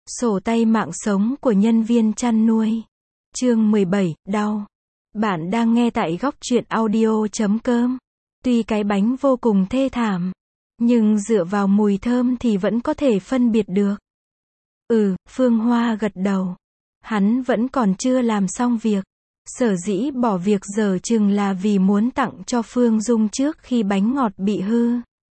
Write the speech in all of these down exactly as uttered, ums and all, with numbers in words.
Sổ tay mạng sống của nhân viên chăn nuôi. Chương mười bảy, đau. Bạn đang nghe tại góc truyện audio chấm com. Tuy cái bánh vô cùng thê thảm, nhưng dựa vào mùi thơm thì vẫn có thể phân biệt được. Ừ, Phương Hoa gật đầu. Hắn vẫn còn chưa làm xong việc. Sở dĩ bỏ việc giờ chừng là vì muốn tặng cho Phương Dung trước khi bánh ngọt bị hư.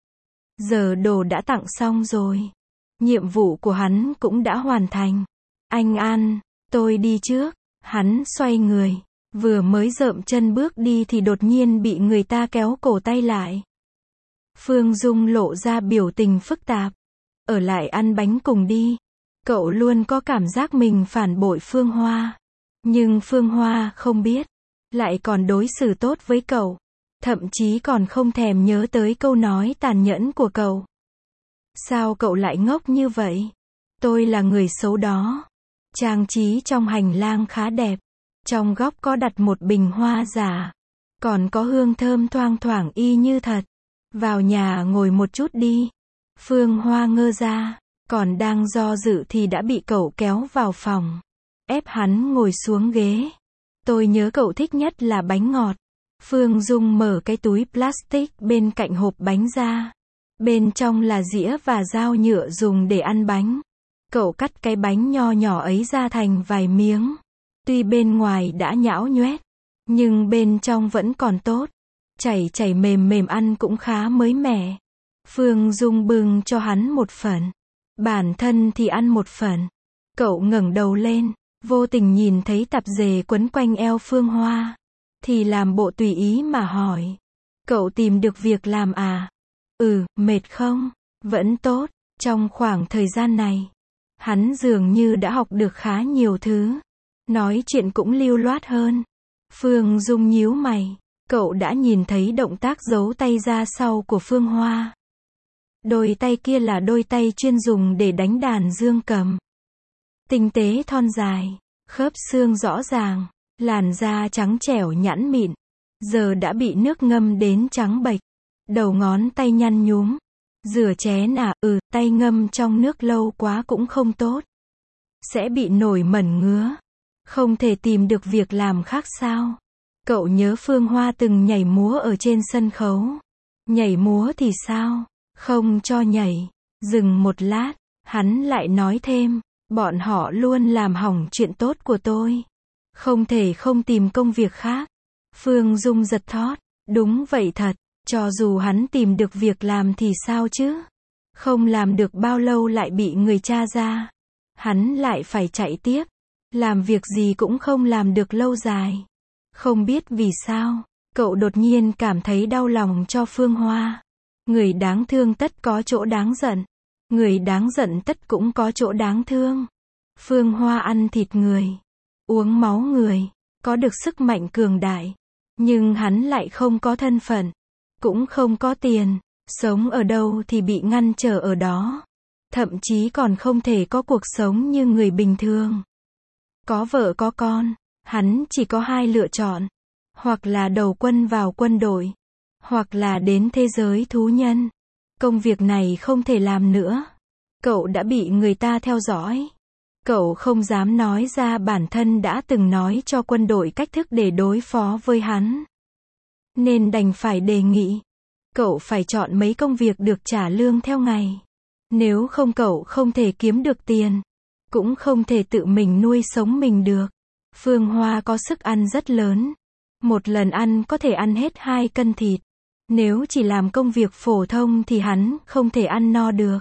Giờ đồ đã tặng xong rồi. Nhiệm vụ của hắn cũng đã hoàn thành. Anh An, tôi đi trước. Hắn xoay người. Vừa mới dợm chân bước đi thì đột nhiên bị người ta kéo cổ tay lại. Phương Dung lộ ra biểu tình phức tạp. Ở lại ăn bánh cùng đi. Cậu luôn có cảm giác mình phản bội Phương Hoa. Nhưng Phương Hoa không biết. Lại còn đối xử tốt với cậu. Thậm chí còn không thèm nhớ tới câu nói tàn nhẫn của cậu. Sao cậu lại ngốc như vậy? Tôi là người xấu đó. Trang trí trong hành lang khá đẹp. Trong góc có đặt một bình hoa giả. Còn có hương thơm thoang thoảng y như thật. Vào nhà ngồi một chút đi. Phương Hoa ngơ ra. Còn đang do dự thì đã bị cậu kéo vào phòng. Ép hắn ngồi xuống ghế. Tôi nhớ cậu thích nhất là bánh ngọt. Phương Dung mở cái túi plastic bên cạnh hộp bánh ra. Bên trong là dĩa và dao nhựa dùng để ăn bánh. Cậu cắt cái bánh nho nhỏ ấy ra thành vài miếng. Tuy bên ngoài đã nhão nhoét, nhưng bên trong vẫn còn tốt. Chảy chảy mềm mềm ăn cũng khá mới mẻ. Phương Dung bưng cho hắn một phần. Bản thân thì ăn một phần. Cậu ngẩng đầu lên, vô tình nhìn thấy tạp dề quấn quanh eo Phương Hoa. Thì làm bộ tùy ý mà hỏi. Cậu tìm được việc làm à? Ừ, mệt không? Vẫn tốt. Trong khoảng thời gian này, hắn dường như đã học được khá nhiều thứ. Nói chuyện cũng lưu loát hơn. Phương Dung nhíu mày. Cậu đã nhìn thấy động tác giấu tay ra sau của Phương Hoa. Đôi tay kia là đôi tay chuyên dùng để đánh đàn dương cầm. Tinh tế thon dài, khớp xương rõ ràng, làn da trắng trẻo nhẵn mịn. Giờ đã bị nước ngâm đến trắng bệch. Đầu ngón tay nhăn nhúm. Rửa chén à? Ừ, tay ngâm trong nước lâu quá cũng không tốt. Sẽ bị nổi mẩn ngứa. Không thể tìm được việc làm khác sao? Cậu nhớ Phương Hoa từng nhảy múa ở trên sân khấu. Nhảy múa thì sao? Không cho nhảy. Dừng một lát, hắn lại nói thêm. Bọn họ luôn làm hỏng chuyện tốt của tôi. Không thể không tìm công việc khác. Phương Dung giật thót. Đúng vậy thật. Cho dù hắn tìm được việc làm thì sao chứ? Không làm được bao lâu lại bị người tra ra. Hắn lại phải chạy tiếp. Làm việc gì cũng không làm được lâu dài. Không biết vì sao, cậu đột nhiên cảm thấy đau lòng cho Phương Hoa. Người đáng thương tất có chỗ đáng giận. Người đáng giận tất cũng có chỗ đáng thương. Phương Hoa ăn thịt người, uống máu người, có được sức mạnh cường đại. Nhưng hắn lại không có thân phận, cũng không có tiền. Sống ở đâu thì bị ngăn trở ở đó. Thậm chí còn không thể có cuộc sống như người bình thường. Có vợ có con, hắn chỉ có hai lựa chọn. Hoặc là đầu quân vào quân đội, hoặc là đến thế giới thú nhân. Công việc này không thể làm nữa. Cậu đã bị người ta theo dõi. Cậu không dám nói ra bản thân đã từng nói cho quân đội cách thức để đối phó với hắn. Nên đành phải đề nghị. Cậu phải chọn mấy công việc được trả lương theo ngày. Nếu không cậu không thể kiếm được tiền. Cũng không thể tự mình nuôi sống mình được. Phương Hoa có sức ăn rất lớn. Một lần ăn có thể ăn hết hai cân thịt. Nếu chỉ làm công việc phổ thông thì hắn không thể ăn no được.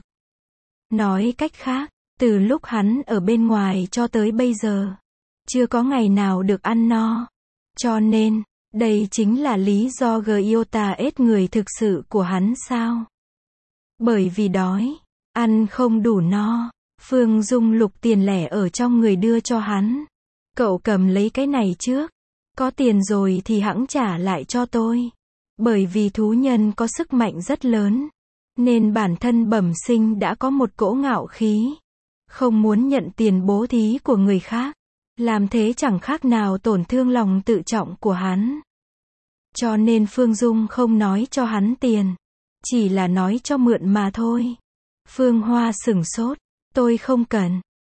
Nói cách khác, từ lúc hắn ở bên ngoài cho tới bây giờ, chưa có ngày nào được ăn no. Cho nên, đây chính là lý do Giota ết người thực sự của hắn sao? Bởi vì đói, ăn không đủ no. Phương Dung lục tiền lẻ ở trong người đưa cho hắn. Cậu cầm lấy cái này trước. Có tiền rồi thì hẵng trả lại cho tôi. Bởi vì thú nhân có sức mạnh rất lớn. Nên bản thân bẩm sinh đã có một cỗ ngạo khí. Không muốn nhận tiền bố thí của người khác. Làm thế chẳng khác nào tổn thương lòng tự trọng của hắn. Cho nên Phương Dung không nói cho hắn tiền. Chỉ là nói cho mượn mà thôi. Phương Hoa sửng sốt. Tôi không cần.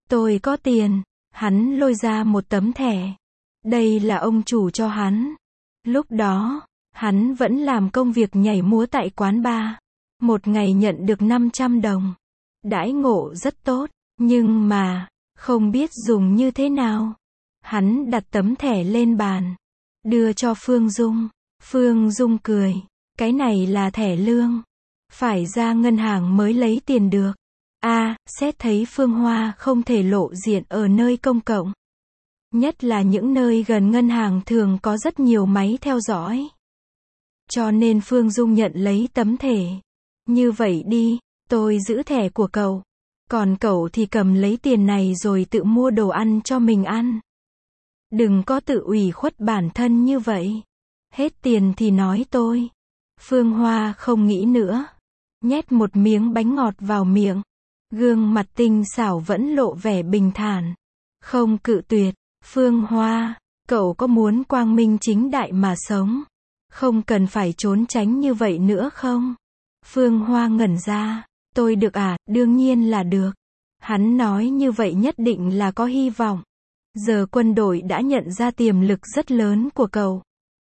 Tôi có tiền. Hắn lôi ra một tấm thẻ. Đây là ông chủ cho hắn. Lúc đó, hắn vẫn làm công việc nhảy múa tại quán bar. Một ngày nhận được năm trăm đồng. Đãi ngộ rất tốt, nhưng mà, không biết dùng như thế nào. Hắn đặt tấm thẻ lên bàn, đưa cho Phương Dung. Phương Dung cười. Cái này là thẻ lương. Phải ra ngân hàng mới lấy tiền được. A, xét thấy Phương Hoa không thể lộ diện ở nơi công cộng. Nhất là những nơi gần ngân hàng thường có rất nhiều máy theo dõi. Cho nên Phương Dung nhận lấy tấm thẻ. Như vậy đi, tôi giữ thẻ của cậu. Còn cậu thì cầm lấy tiền này rồi tự mua đồ ăn cho mình ăn. Đừng có tự ủy khuất bản thân như vậy. Hết tiền thì nói tôi. Phương Hoa không nghĩ nữa. Nhét một miếng bánh ngọt vào miệng. Gương mặt tinh xảo vẫn lộ vẻ bình thản. Không cự tuyệt. Phương Hoa, cậu có muốn quang minh chính đại mà sống? Không cần phải trốn tránh như vậy nữa không? Phương Hoa ngẩn ra. Tôi được à? Đương nhiên là được. Hắn nói như vậy nhất định là có hy vọng. Giờ quân đội đã nhận ra tiềm lực rất lớn của cậu.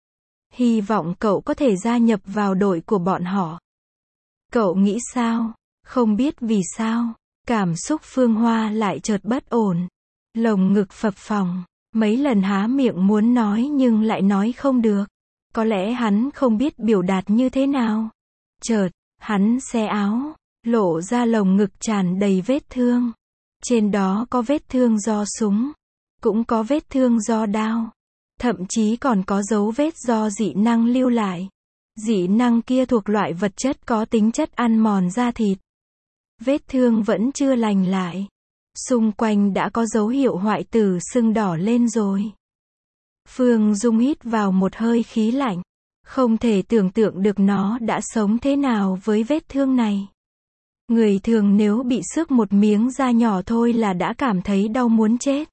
Hy vọng cậu có thể gia nhập vào đội của bọn họ. Cậu nghĩ sao? Không biết vì sao, cảm xúc Phương Hoa lại chợt bất ổn. Lồng ngực phập phồng, mấy lần há miệng muốn nói nhưng lại nói không được. Có lẽ hắn không biết biểu đạt như thế nào. Chợt, hắn xé áo, lộ ra lồng ngực tràn đầy vết thương. Trên đó có vết thương do súng, cũng có vết thương do đao. Thậm chí còn có dấu vết do dị năng lưu lại. Dị năng kia thuộc loại vật chất có tính chất ăn mòn da thịt. Vết thương vẫn chưa lành lại. Xung quanh đã có dấu hiệu hoại tử sưng đỏ lên rồi. Phương Dung hít vào một hơi khí lạnh. Không thể tưởng tượng được nó đã sống thế nào với vết thương này. Người thường nếu bị xước một miếng da nhỏ thôi là đã cảm thấy đau muốn chết.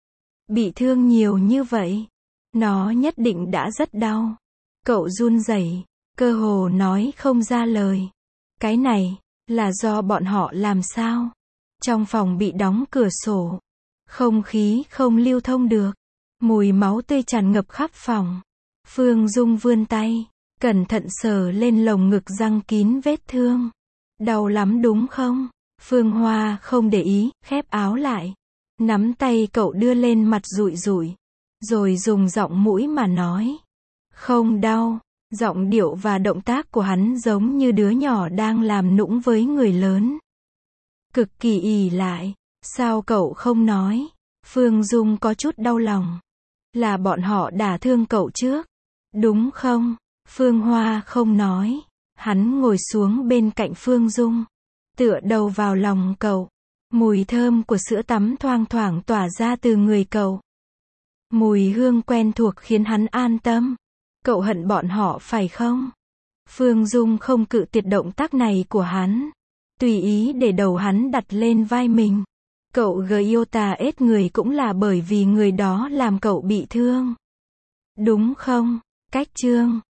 Bị thương nhiều như vậy, nó nhất định đã rất đau. Cậu run rẩy, cơ hồ nói không ra lời. Cái này, là do bọn họ làm sao? Trong phòng bị đóng cửa sổ. Không khí không lưu thông được. Mùi máu tươi tràn ngập khắp phòng. Phương Dung vươn tay, cẩn thận sờ lên lồng ngực răng kín vết thương. Đau lắm đúng không? Phương Hoa không để ý, khép áo lại. Nắm tay cậu đưa lên mặt rụi rụi. Rồi dùng giọng mũi mà nói. Không đau. Giọng điệu và động tác của hắn giống như đứa nhỏ đang làm nũng với người lớn. Cực kỳ ỷ lại. Sao cậu không nói? Phương Dung có chút đau lòng. Là bọn họ đả thương cậu trước. Đúng không? Phương Hoa không nói. Hắn ngồi xuống bên cạnh Phương Dung. Tựa đầu vào lòng cậu. Mùi thơm của sữa tắm thoang thoảng tỏa ra từ người cậu. Mùi hương quen thuộc khiến hắn an tâm. Cậu hận bọn họ phải không? Phương Dung không cự tuyệt động tác này của hắn. Tùy ý để đầu hắn đặt lên vai mình. Cậu gợi yêu tà ết người cũng là bởi vì người đó làm cậu bị thương. Đúng không? Cách chương